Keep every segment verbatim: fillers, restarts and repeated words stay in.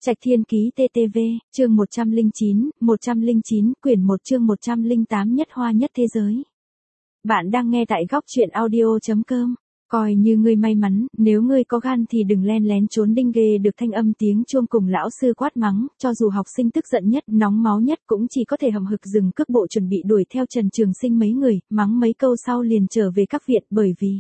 Trạch Thiên Ký tê tê vê, chương một trăm lẻ chín, một trăm lẻ chín, quyển một chương một trăm lẻ tám nhất hoa nhất thế giới. Bạn đang nghe tại góc truyện audio chấm com. Coi như ngươi may mắn, nếu ngươi có gan thì đừng len lén trốn đinh ghê được thanh âm tiếng chuông cùng lão sư quát mắng, cho dù học sinh tức giận nhất, nóng máu nhất cũng chỉ có thể hậm hực dừng cước bộ chuẩn bị đuổi theo Trần Trường Sinh mấy người, mắng mấy câu sau liền trở về các viện bởi vì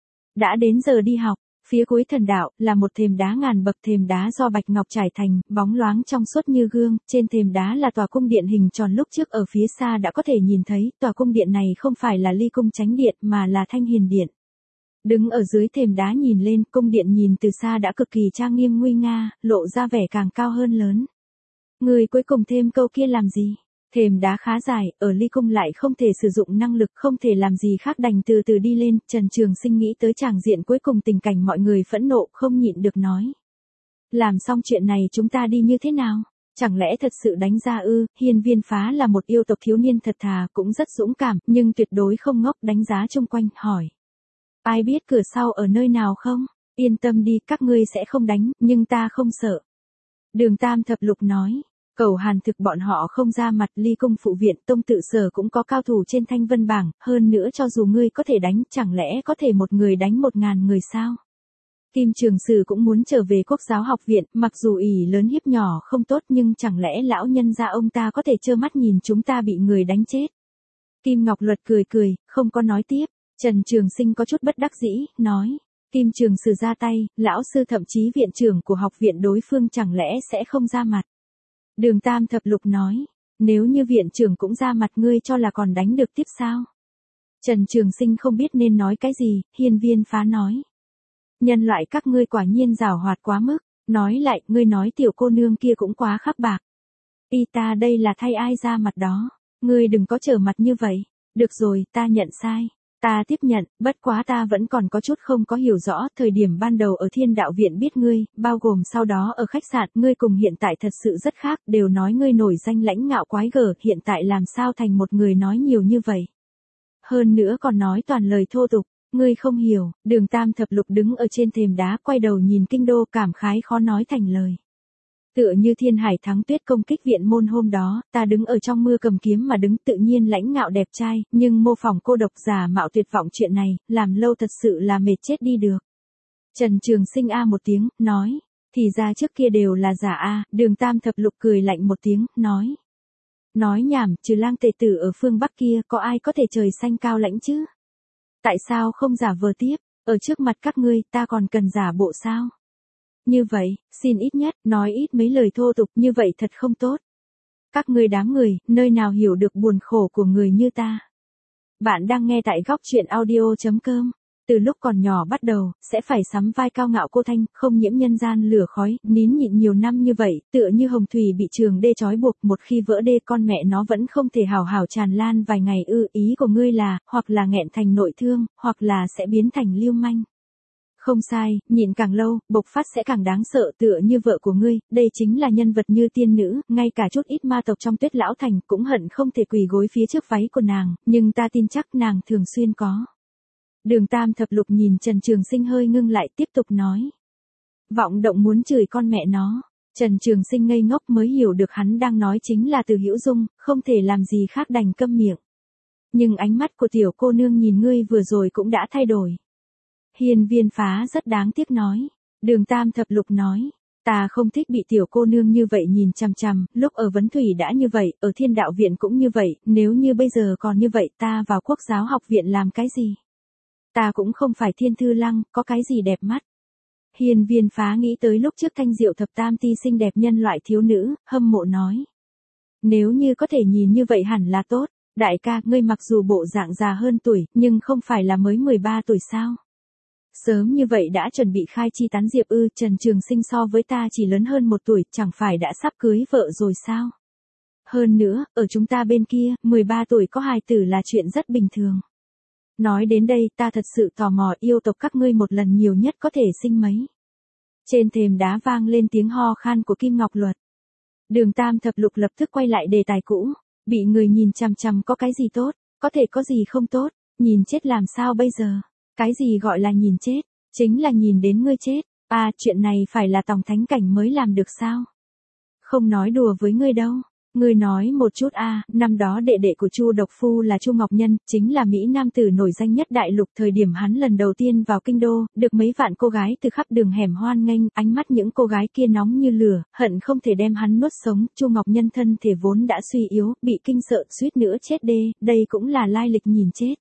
đã đến giờ đi học. Phía cuối thần đạo, là một thềm đá ngàn bậc thềm đá do bạch ngọc trải thành, bóng loáng trong suốt như gương, trên thềm đá là tòa cung điện hình tròn lúc trước ở phía xa đã có thể nhìn thấy, tòa cung điện này không phải là ly cung chánh điện mà là thanh hiền điện. Đứng ở dưới thềm đá nhìn lên, cung điện nhìn từ xa đã cực kỳ trang nghiêm nguy nga, lộ ra vẻ càng cao hơn lớn. Người cuối cùng thêm câu kia làm gì? Thềm đá khá dài, ở ly cung lại không thể sử dụng năng lực, không thể làm gì khác đành từ từ đi lên, Trần Trường Sinh nghĩ tới tràng diện cuối cùng tình cảnh mọi người phẫn nộ, không nhịn được nói. Làm xong chuyện này chúng ta đi như thế nào? Chẳng lẽ thật sự đánh ra ư? Hiên Viên Phá là một yêu tộc thiếu niên thật thà, cũng rất dũng cảm, nhưng tuyệt đối không ngốc, đánh giá chung quanh, hỏi. Ai biết cửa sau ở nơi nào không? Yên tâm đi, các ngươi sẽ không đánh, nhưng ta không sợ. Đường Tam Thập Lục nói. Cầu Hàn thực bọn họ không ra mặt, ly cung phụ viện tông tự sở cũng có cao thủ trên thanh vân bảng, hơn nữa cho dù ngươi có thể đánh, chẳng lẽ có thể một người đánh một ngàn người sao? Kim Trường Sử cũng muốn trở về Quốc giáo học viện, mặc dù ỷ lớn hiếp nhỏ không tốt nhưng chẳng lẽ lão nhân gia ông ta có thể trơ mắt nhìn chúng ta bị người đánh chết? Kim Ngọc Luật cười cười, không có nói tiếp. Trần Trường Sinh có chút bất đắc dĩ, nói. Kim Trường Sử ra tay, lão sư thậm chí viện trưởng của học viện đối phương chẳng lẽ sẽ không ra mặt? Đường Tam Thập Lục nói, nếu như viện trưởng cũng ra mặt ngươi cho là còn đánh được tiếp sao? Trần Trường Sinh không biết nên nói cái gì, Hiên Viên Phá nói. Nhân loại các ngươi quả nhiên giảo hoạt quá mức, nói lại, ngươi nói tiểu cô nương kia cũng quá khắc bạc. Y ta đây là thay ai ra mặt đó, ngươi đừng có trở mặt như vậy, được rồi, ta nhận sai. Ta tiếp nhận, bất quá ta vẫn còn có chút không có hiểu rõ, thời điểm ban đầu ở Thiên Đạo Viện biết ngươi, bao gồm sau đó ở khách sạn, ngươi cùng hiện tại thật sự rất khác, đều nói ngươi nổi danh lãnh ngạo quái gở, hiện tại làm sao thành một người nói nhiều như vậy. Hơn nữa còn nói toàn lời thô tục, ngươi không hiểu. Đường Tam Thập Lục đứng ở trên thềm đá quay đầu nhìn kinh đô, cảm khái khó nói thành lời. Tựa như Thiên Hải Thắng Tuyết công kích viện môn hôm đó, ta đứng ở trong mưa cầm kiếm mà đứng tự nhiên lãnh ngạo đẹp trai, nhưng mô phỏng cô độc giả mạo tuyệt vọng chuyện này, làm lâu thật sự là mệt chết đi được. Trần Trường Sinh a một tiếng, nói, thì ra trước kia đều là giả a. Đường Tam Thập Lục cười lạnh một tiếng, nói. Nói nhảm, trừ Lang tề tử ở phương Bắc kia, có ai có thể trời xanh cao lãnh chứ? Tại sao không giả vờ tiếp, ở trước mặt các ngươi, ta còn cần giả bộ sao? Như vậy, xin ít nhất, nói ít mấy lời thô tục, như vậy thật không tốt. Các ngươi đám người, nơi nào hiểu được buồn khổ của người như ta. Bạn đang nghe tại góc truyện audio chấm com. Từ lúc còn nhỏ bắt đầu, sẽ phải sắm vai cao ngạo cô thanh, không nhiễm nhân gian lửa khói, nín nhịn nhiều năm như vậy, tựa như hồng thủy bị trường đê trói buộc, một khi vỡ đê con mẹ nó vẫn không thể hào hào tràn lan vài ngày ư. Ý của ngươi là, hoặc là nghẹn thành nội thương, hoặc là sẽ biến thành lưu manh. Không sai, nhịn càng lâu, bộc phát sẽ càng đáng sợ, tựa như vợ của ngươi, đây chính là nhân vật như tiên nữ, ngay cả chút ít ma tộc trong Tuyết Lão Thành cũng hận không thể quỳ gối phía trước váy của nàng, nhưng ta tin chắc nàng thường xuyên có. Đường Tam Thập Lục nhìn Trần Trường Sinh hơi ngưng lại, tiếp tục nói. Vọng động muốn chửi con mẹ nó. Trần Trường Sinh ngây ngốc mới hiểu được hắn đang nói chính là Từ Hữu Dung, không thể làm gì khác đành câm miệng. Nhưng ánh mắt của tiểu cô nương nhìn ngươi vừa rồi cũng đã thay đổi. Hiên Viên Phá rất đáng tiếc nói. Đường Tam Thập Lục nói. Ta không thích bị tiểu cô nương như vậy nhìn chằm chằm, lúc ở Vấn Thủy đã như vậy, ở Thiên Đạo Viện cũng như vậy, nếu như bây giờ còn như vậy ta vào Quốc giáo học viện làm cái gì? Ta cũng không phải Thiên Thư Lăng, có cái gì đẹp mắt. Hiên Viên Phá nghĩ tới lúc trước Thanh Diệu Thập Tam Ti xinh đẹp nhân loại thiếu nữ, hâm mộ nói. Nếu như có thể nhìn như vậy hẳn là tốt, đại ca, ngươi mặc dù bộ dạng già hơn tuổi, nhưng không phải là mới mười ba tuổi sao? Sớm như vậy đã chuẩn bị khai chi tán diệp ư? Trần Trường Sinh so với ta chỉ lớn hơn một tuổi, chẳng phải đã sắp cưới vợ rồi sao? Hơn nữa, ở chúng ta bên kia, mười ba tuổi có hài tử là chuyện rất bình thường. Nói đến đây ta thật sự tò mò, yêu tộc các ngươi một lần nhiều nhất có thể sinh mấy? Trên thềm đá vang lên tiếng ho khan của Kim Ngọc Luật. Đường Tam Thập Lục lập tức quay lại đề tài cũ, bị người nhìn chằm chằm có cái gì tốt, có thể có gì không tốt, nhìn chết làm sao bây giờ? Cái gì gọi là nhìn chết? Chính là nhìn đến ngươi chết. À, chuyện này phải là Tòng Thánh Cảnh mới làm được sao? Không nói đùa với ngươi đâu. Ngươi nói một chút a, năm đó đệ đệ của Chu Độc Phu là Chu Ngọc Nhân, chính là mỹ nam tử nổi danh nhất đại lục, thời điểm hắn lần đầu tiên vào kinh đô, được mấy vạn cô gái từ khắp đường hẻm hoan nghênh, ánh mắt những cô gái kia nóng như lửa, hận không thể đem hắn nuốt sống, Chu Ngọc Nhân thân thể vốn đã suy yếu, bị kinh sợ, suýt nữa chết đê, đây cũng là lai lịch nhìn chết.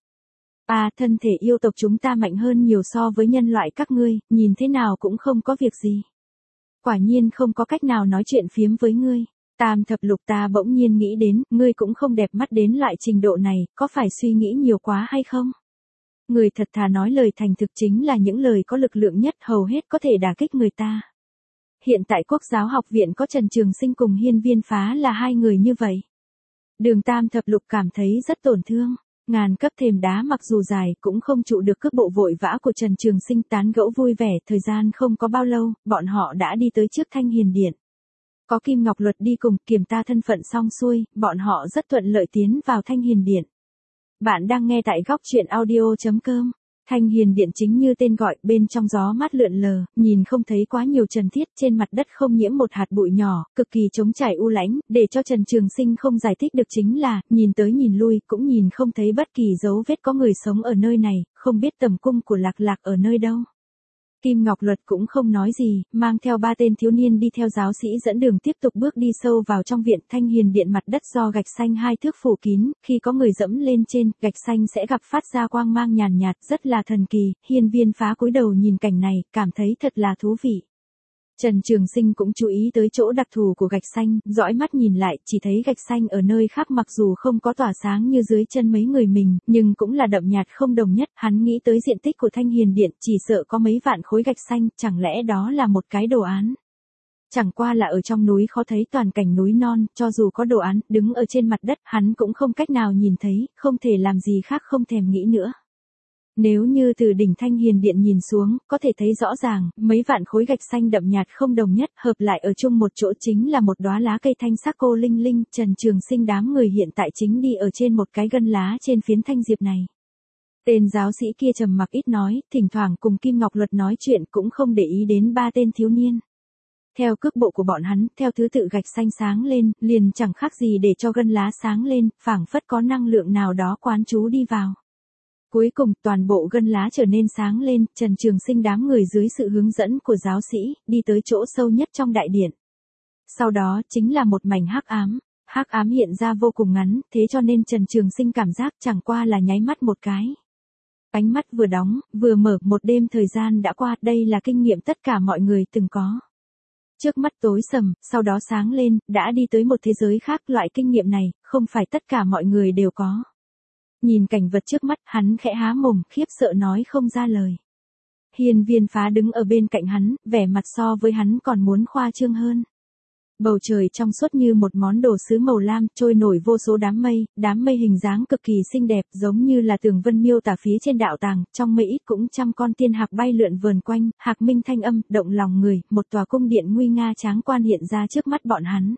À, thân thể yêu tộc chúng ta mạnh hơn nhiều so với nhân loại các ngươi, nhìn thế nào cũng không có việc gì. Quả nhiên không có cách nào nói chuyện phiếm với ngươi. Tam thập lục, ta bỗng nhiên nghĩ đến, ngươi cũng không đẹp mắt đến loại trình độ này, có phải suy nghĩ nhiều quá hay không? Người thật thà nói lời thành thực chính là những lời có lực lượng nhất, hầu hết có thể đả kích người ta. Hiện tại Quốc giáo học viện có Trần Trường Sinh cùng Hiên Viên Phá là hai người như vậy. Đường Tam thập lục cảm thấy rất tổn thương. Ngàn cấp thềm đá mặc dù dài cũng không trụ được cước bộ vội vã của Trần Trường Sinh, tán gẫu vui vẻ, thời gian không có bao lâu, bọn họ đã đi tới trước Thanh Hiền Điện. Có Kim Ngọc Luật đi cùng, kiểm tra thân phận xong xuôi, bọn họ rất thuận lợi tiến vào Thanh Hiền Điện. Bạn đang nghe tại góc truyện audio chấm com. Thanh Hiền Điện chính như tên gọi, bên trong gió mát lượn lờ, nhìn không thấy quá nhiều trần thiết, trên mặt đất không nhiễm một hạt bụi nhỏ, cực kỳ trống trải u lãnh, để cho Trần Trường Sinh không giải thích được chính là, nhìn tới nhìn lui, cũng nhìn không thấy bất kỳ dấu vết có người sống ở nơi này, không biết tầm cung của Lạc Lạc ở nơi đâu. Kim Ngọc Luật cũng không nói gì, mang theo ba tên thiếu niên đi theo giáo sĩ dẫn đường tiếp tục bước đi sâu vào trong viện. Thanh Hiền Điện mặt đất do gạch xanh hai thước phủ kín, khi có người dẫm lên trên, gạch xanh sẽ gặp phát ra quang mang nhàn nhạt, rất là thần kỳ. Hiên Viên Phá cúi đầu nhìn cảnh này, cảm thấy thật là thú vị. Trần Trường Sinh cũng chú ý tới chỗ đặc thù của gạch xanh, dõi mắt nhìn lại, chỉ thấy gạch xanh ở nơi khác mặc dù không có tỏa sáng như dưới chân mấy người mình, nhưng cũng là đậm nhạt không đồng nhất. Hắn nghĩ tới diện tích của Thanh Hiền Điện, chỉ sợ có mấy vạn khối gạch xanh, chẳng lẽ đó là một cái đồ án? Chẳng qua là ở trong núi khó thấy toàn cảnh núi non, cho dù có đồ án, đứng ở trên mặt đất, hắn cũng không cách nào nhìn thấy, không thể làm gì khác không thèm nghĩ nữa. Nếu như từ đỉnh Thanh Hiền Điện nhìn xuống, có thể thấy rõ ràng, mấy vạn khối gạch xanh đậm nhạt không đồng nhất, hợp lại ở chung một chỗ chính là một đóa lá cây thanh sắc cô linh linh. Trần Trường Sinh đám người hiện tại chính đi ở trên một cái gân lá trên phiến thanh diệp này. Tên giáo sĩ kia trầm mặc ít nói, thỉnh thoảng cùng Kim Ngọc Luật nói chuyện, cũng không để ý đến ba tên thiếu niên. Theo cước bộ của bọn hắn, theo thứ tự gạch xanh sáng lên, liền chẳng khác gì để cho gân lá sáng lên, phảng phất có năng lượng nào đó quán trú đi vào. Cuối cùng, toàn bộ gân lá trở nên sáng lên, Trần Trường Sinh đám người dưới sự hướng dẫn của giáo sĩ, đi tới chỗ sâu nhất trong đại điện. Sau đó, chính là một mảnh hắc ám. Hắc ám hiện ra vô cùng ngắn, thế cho nên Trần Trường Sinh cảm giác chẳng qua là nháy mắt một cái. Ánh mắt vừa đóng, vừa mở, một đêm thời gian đã qua, đây là kinh nghiệm tất cả mọi người từng có. Trước mắt tối sầm, sau đó sáng lên, đã đi tới một thế giới khác, loại kinh nghiệm này, không phải tất cả mọi người đều có. Nhìn cảnh vật trước mắt, hắn khẽ há mồm, khiếp sợ nói không ra lời. Hiên Viên Phá đứng ở bên cạnh hắn, vẻ mặt so với hắn còn muốn khoa trương hơn. Bầu trời trong suốt như một món đồ sứ màu lam, trôi nổi vô số đám mây, đám mây hình dáng cực kỳ xinh đẹp, giống như là tường vân miêu tả phía trên đạo tàng, trong mây ít cũng trăm con tiên hạc bay lượn vờn quanh, hạc minh thanh âm, động lòng người, một tòa cung điện nguy nga tráng quan hiện ra trước mắt bọn hắn.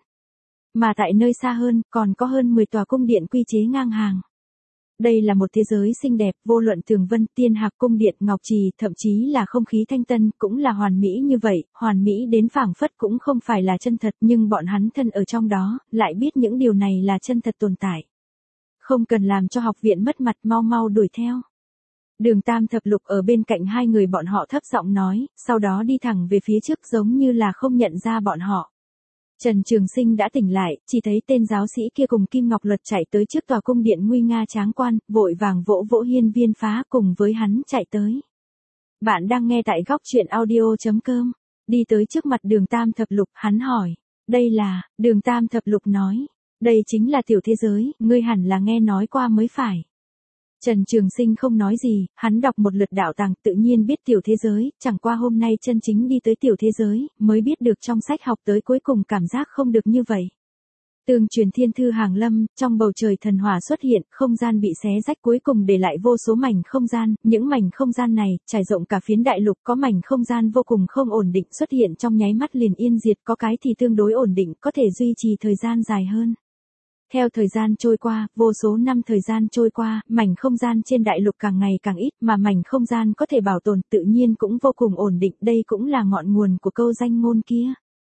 Mà tại nơi xa hơn, còn có hơn mười tòa cung điện quy chế ngang hàng. Đây là một thế giới xinh đẹp, vô luận tường vân, tiên hạc, cung điện, ngọc trì, thậm chí là không khí thanh tân, cũng là hoàn mỹ như vậy, hoàn mỹ đến phảng phất cũng không phải là chân thật, nhưng bọn hắn thân ở trong đó, lại biết những điều này là chân thật tồn tại. Không cần làm cho học viện mất mặt, mau mau đuổi theo. Đường Tam thập lục ở bên cạnh hai người bọn họ thấp giọng nói, sau đó đi thẳng về phía trước giống như là không nhận ra bọn họ. Trần Trường Sinh đã tỉnh lại, chỉ thấy tên giáo sĩ kia cùng Kim Ngọc Luật chạy tới trước tòa cung điện nguy nga tráng quan, vội vàng vỗ vỗ Hiên Viên Phá cùng với hắn chạy tới. Bạn đang nghe tại góc truyện audio chấm com. Đi tới trước mặt Đường Tam thập lục, hắn hỏi, đây là, Đường Tam thập lục nói, đây chính là tiểu thế giới, ngươi hẳn là nghe nói qua mới phải. Trần Trường Sinh không nói gì, hắn đọc một lượt đạo tàng, tự nhiên biết tiểu thế giới, chẳng qua hôm nay chân chính đi tới tiểu thế giới, mới biết được trong sách học tới cuối cùng cảm giác không được như vậy. Tường truyền thiên thư hàng lâm, trong bầu trời thần hỏa xuất hiện, không gian bị xé rách cuối cùng để lại vô số mảnh không gian, những mảnh không gian này, trải rộng cả phiến đại lục, có mảnh không gian vô cùng không ổn định xuất hiện trong nháy mắt liền yên diệt, có cái thì tương đối ổn định, có thể duy trì thời gian dài hơn. Theo thời gian trôi qua, vô số năm thời gian trôi qua, mảnh không gian trên đại lục càng ngày càng ít, mà mảnh không gian có thể bảo tồn tự nhiên cũng vô cùng ổn định, đây cũng là ngọn nguồn của câu danh ngôn kia.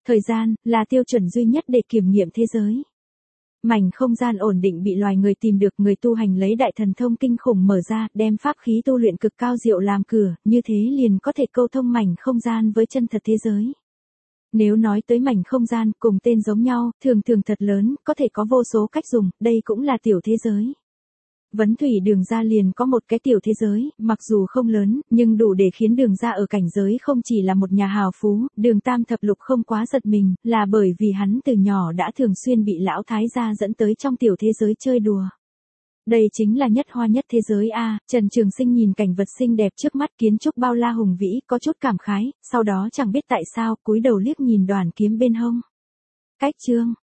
Thời gian, là tiêu chuẩn duy nhất để kiểm nghiệm thế giới. Mảnh không gian ổn định bị loài người tìm được, người tu hành lấy đại thần thông kinh khủng mở ra, đem pháp khí tu luyện cực cao diệu làm cửa, như thế liền có thể câu thông mảnh không gian với chân thật thế giới. Nếu nói tới mảnh không gian, cùng tên giống nhau, thường thường thật lớn, có thể có vô số cách dùng, đây cũng là tiểu thế giới. Vấn thủy đường ra liền có một cái tiểu thế giới, mặc dù không lớn, nhưng đủ để khiến đường ra ở cảnh giới không chỉ là một nhà hào phú, đường tam thập lục không quá giật mình, là bởi vì hắn từ nhỏ đã thường xuyên bị lão thái gia dẫn tới trong tiểu thế giới chơi đùa. Đây chính là nhất hoa nhất thế giới a. Trần Trường Sinh nhìn cảnh vật xinh đẹp trước mắt, kiến trúc bao la hùng vĩ, có chút cảm khái, sau đó chẳng biết tại sao, cúi đầu liếc nhìn đoàn kiếm bên hông. Cách chương